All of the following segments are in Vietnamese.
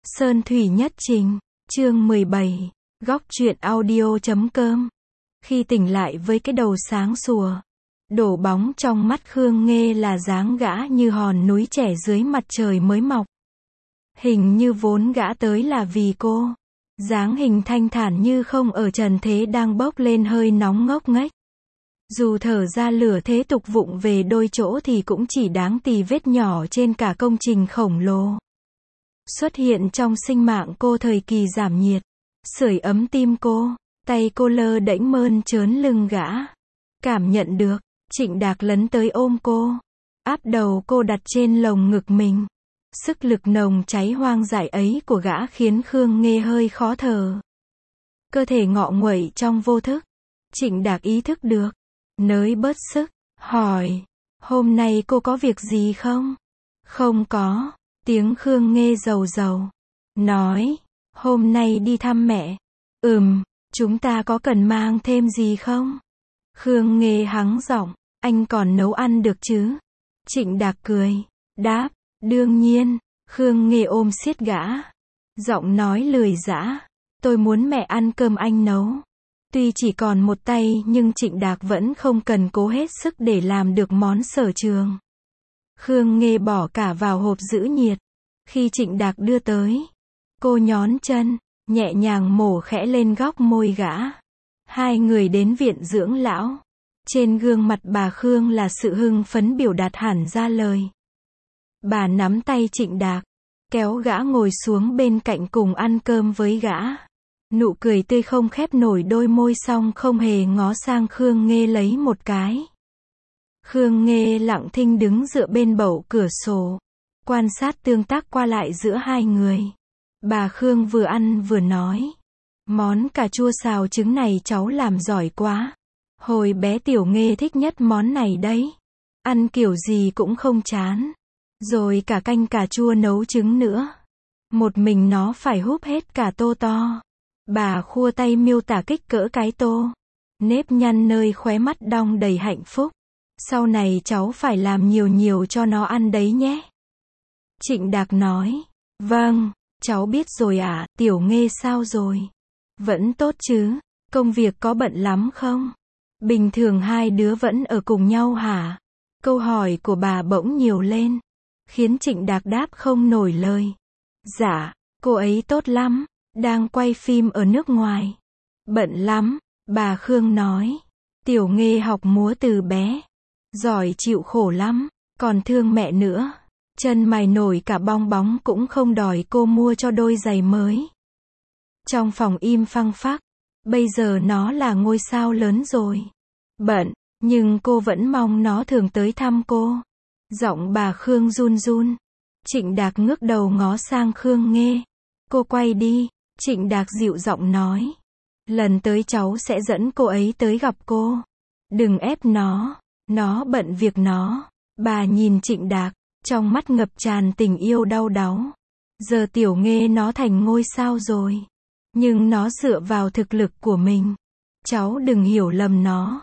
Sơn Thủy Nhất Trình, chương 17, góc truyện audio.com. Khi tỉnh lại với cái đầu sáng sủa, đổ bóng trong mắt Khương Nghê là dáng gã như hòn núi trẻ dưới mặt trời mới mọc. Hình như vốn gã tới là vì cô. Dáng hình thanh thản như không ở trần thế đang bốc lên hơi nóng ngốc nghếch. Dù thở ra lửa thế tục vụng về đôi chỗ thì cũng chỉ đáng tì vết nhỏ trên cả công trình khổng lồ. Xuất hiện trong sinh mạng cô thời kỳ giảm nhiệt, sưởi ấm tim cô, tay cô lơ đễnh mơn trớn lưng gã. Cảm nhận được, Trịnh Đạc lấn tới ôm cô, áp đầu cô đặt trên lồng ngực mình. Sức lực nồng cháy hoang dại ấy của gã khiến Khương Nghê hơi khó thở. Cơ thể ngọ nguậy trong vô thức. Trịnh Đạc ý thức được, nới bớt sức, hỏi, hôm nay cô có việc gì không? Không có, tiếng Khương Nghê rầu rầu. Nói, hôm nay đi thăm mẹ. Chúng ta có cần mang thêm gì không? Khương Nghê hắng giọng, anh còn nấu ăn được chứ? Trịnh Đạc cười, đáp, đương nhiên. Khương Nghê ôm siết gã, giọng nói lười dã, tôi muốn mẹ ăn cơm anh nấu. Tuy chỉ còn một tay nhưng Trịnh Đạc vẫn không cần cố hết sức để làm được món sở trường. Khương Nghê bỏ cả vào hộp giữ nhiệt. Khi Trịnh Đạc đưa tới, cô nhón chân, nhẹ nhàng mổ khẽ lên góc môi gã. Hai người đến viện dưỡng lão. Trên gương mặt bà Khương là sự hưng phấn biểu đạt hẳn ra lời. Bà nắm tay Trịnh Đạc, kéo gã ngồi xuống bên cạnh cùng ăn cơm với gã. Nụ cười tươi không khép nổi đôi môi xong không hề ngó sang Khương Nghê lấy một cái. Khương Nghê lặng thinh đứng dựa bên bậu cửa sổ, quan sát tương tác qua lại giữa hai người. Bà Khương vừa ăn vừa nói, món cà chua xào trứng này cháu làm giỏi quá. Hồi bé Tiểu Nghê thích nhất món này đấy. Ăn kiểu gì cũng không chán. Rồi cả canh cà chua nấu trứng nữa. Một mình nó phải húp hết cả tô to. Bà khua tay miêu tả kích cỡ cái tô. Nếp nhăn nơi khóe mắt đong đầy hạnh phúc. Sau này cháu phải làm nhiều nhiều cho nó ăn đấy nhé. Trịnh Đạc nói, vâng, cháu biết rồi ạ. Tiểu Nghê sao rồi? Vẫn tốt chứ? Công việc có bận lắm không? Bình thường hai đứa vẫn ở cùng nhau hả? Câu hỏi của bà bỗng nhiều lên, khiến Trịnh Đạc đáp không nổi lời. Dạ, cô ấy tốt lắm, đang quay phim ở nước ngoài. Bận lắm, bà Khương nói. Tiểu Nghê học múa từ bé, giỏi chịu khổ lắm, còn thương mẹ nữa. Chân mày nổi cả bong bóng cũng không đòi cô mua cho đôi giày mới. Trong phòng im phăng phắc, bây giờ nó là ngôi sao lớn rồi. Bận, nhưng cô vẫn mong nó thường tới thăm cô. Giọng bà Khương run run. Trịnh Đạc ngước đầu ngó sang Khương Nghê. Cô quay đi. Trịnh Đạc dịu giọng nói, lần tới cháu sẽ dẫn cô ấy tới gặp cô. Đừng ép nó bận việc nó. Bà nhìn Trịnh Đạc, trong mắt ngập tràn tình yêu đau đáu. Giờ Tiểu Nghê nó thành ngôi sao rồi, nhưng nó dựa vào thực lực của mình. Cháu đừng hiểu lầm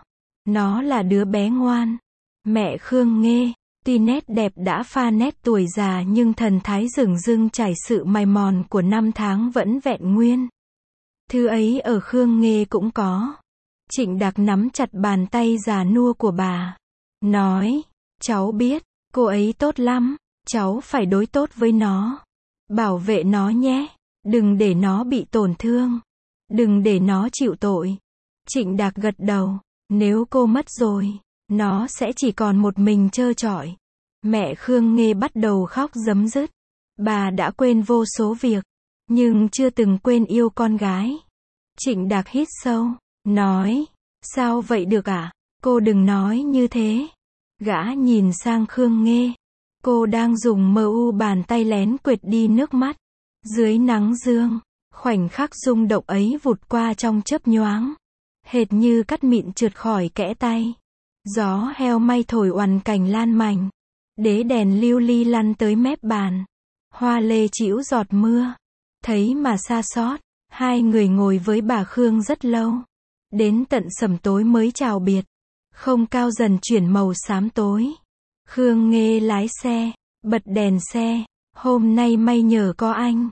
nó là đứa bé ngoan. Mẹ Khương Nghê, tuy nét đẹp đã pha nét tuổi già nhưng thần thái rừng rưng trải sự mài mòn của năm tháng vẫn vẹn nguyên. Thứ ấy ở Khương Nghê cũng có. Trịnh Đạc nắm chặt bàn tay già nua của bà, nói, cháu biết, cô ấy tốt lắm, cháu phải đối tốt với nó. Bảo vệ nó nhé, đừng để nó bị tổn thương, đừng để nó chịu tội. Trịnh Đạc gật đầu, nếu cô mất rồi, nó sẽ chỉ còn một mình trơ trọi. Mẹ Khương Nghê bắt đầu khóc rấm rứt. Bà đã quên vô số việc, nhưng chưa từng quên yêu con gái. Trịnh Đạc hít sâu, nói, sao vậy được ạ? Cô đừng nói như thế. Gã nhìn sang Khương Nghê. Cô đang dùng bàn tay lén quệt đi nước mắt. Dưới nắng dương, khoảnh khắc rung động ấy vụt qua trong chớp nhoáng. Hệt như cắt mịn trượt khỏi kẽ tay. Gió heo may thổi oằn cành lan mảnh. Đế đèn lưu ly lăn tới mép bàn. Hoa lê chĩu giọt mưa. Thấy mà xa xót. Hai người ngồi với bà Khương rất lâu. Đến tận sẩm tối mới chào biệt. Không cao dần chuyển màu xám tối. Khương Nghê lái xe, bật đèn xe. Hôm nay may nhờ có anh.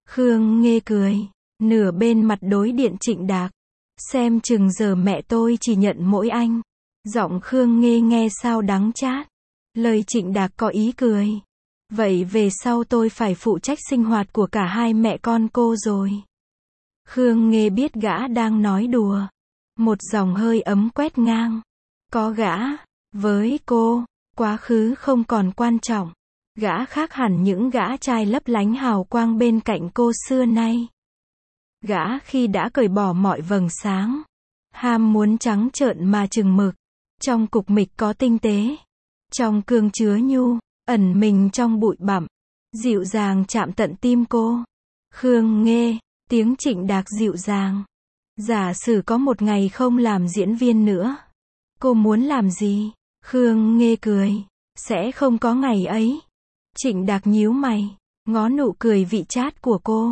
Khương Nghê cười, nửa bên mặt đối điện Trịnh Đạc. Xem chừng giờ mẹ tôi chỉ nhận mỗi anh. Giọng Khương Nghê nghe sao đắng chát. Lời Trịnh Đạc có ý cười. Vậy về sau tôi phải phụ trách sinh hoạt của cả hai mẹ con cô rồi. Khương Nghê biết gã đang nói đùa. Một dòng hơi ấm quét ngang. Có gã, với cô, quá khứ không còn quan trọng. Gã khác hẳn những gã trai lấp lánh hào quang bên cạnh cô xưa nay. Gã khi đã cởi bỏ mọi vầng sáng. Ham muốn trắng trợn mà chừng mực. Trong cục mịch có tinh tế. Trong cương chứa nhu, ẩn mình trong bụi bặm. Dịu dàng chạm tận tim cô. Khương Nghê, tiếng Trịnh Đạc dịu dàng. Giả sử có một ngày không làm diễn viên nữa. Cô muốn làm gì? Khương Nghê cười. Sẽ không có ngày ấy. Trịnh Đạc nhíu mày. Ngó nụ cười vị chát của cô.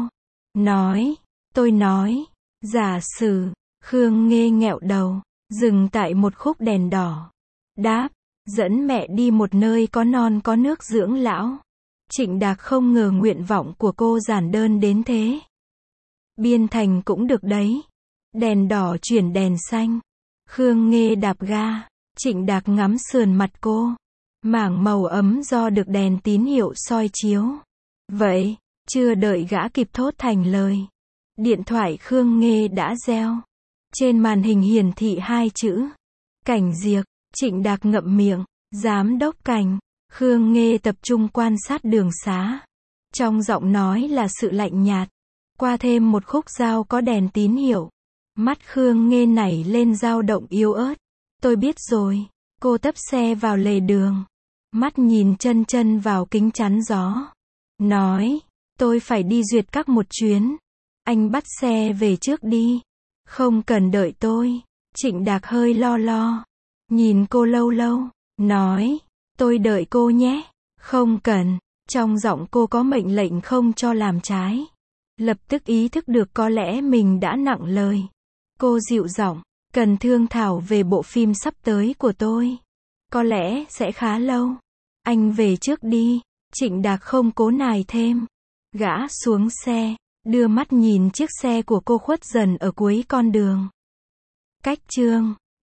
Tôi nói. Giả sử. Khương Nghê nghẹo đầu. Dừng tại một khúc đèn đỏ. Đáp. Dẫn mẹ đi một nơi có non có nước dưỡng lão. Trịnh Đạc không ngờ nguyện vọng của cô giản đơn đến thế. Biên thành cũng được đấy. Đèn đỏ chuyển đèn xanh. Khương Nghê đạp ga. Trịnh Đạc ngắm sườn mặt cô. Mảng màu ấm do được đèn tín hiệu soi chiếu. Vậy, chưa đợi gã kịp thốt thành lời. Điện thoại Khương Nghê đã reo. Trên màn hình hiển thị hai chữ. Cảnh Diệc. Trịnh Đạc ngậm miệng. Giám đốc Cảnh. Khương Nghê tập trung quan sát đường xá. Trong giọng nói là sự lạnh nhạt. Qua thêm một khúc dao có đèn tín hiệu. Mắt Khương Nghê nảy lên dao động yếu ớt. Tôi biết rồi. Cô tấp xe vào lề đường. Mắt nhìn chân chân vào kính chắn gió. Nói. Tôi phải đi duyệt các một chuyến. Anh bắt xe về trước đi. Không cần đợi tôi. Trịnh Đạc hơi lo. Nhìn cô lâu lâu. Nói. Tôi đợi cô nhé. Không cần. Trong giọng cô có mệnh lệnh không cho làm trái. Lập tức ý thức được có lẽ mình đã nặng lời. Cô dịu giọng. Cần thương thảo về bộ phim sắp tới của tôi. Có lẽ sẽ khá lâu. Anh về trước đi. Trịnh Đạc không cố nài thêm. Gã xuống xe. Đưa mắt nhìn chiếc xe của cô khuất dần ở cuối con đường. Cách chương